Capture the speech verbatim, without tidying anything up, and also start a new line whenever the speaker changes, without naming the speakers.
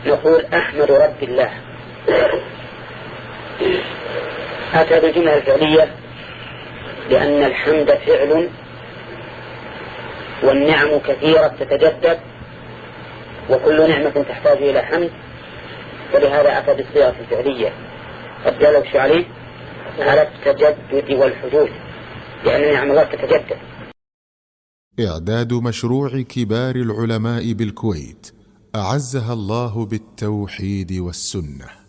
نقول أحمد رب الله. أتى بالجملة الفعلية لأن الحمد فعل والنعم كثيرة تتجدد، وكل نعمة تحتاج إلى حمد، ولهذا أتى بالصيغة الفعلية. قد جاء الشعري على التجدد والحدوث، لأن نعم الله تتجدد.
إعداد مشروع كبار العلماء بالكويت أعزها الله بالتوحيد والسنة.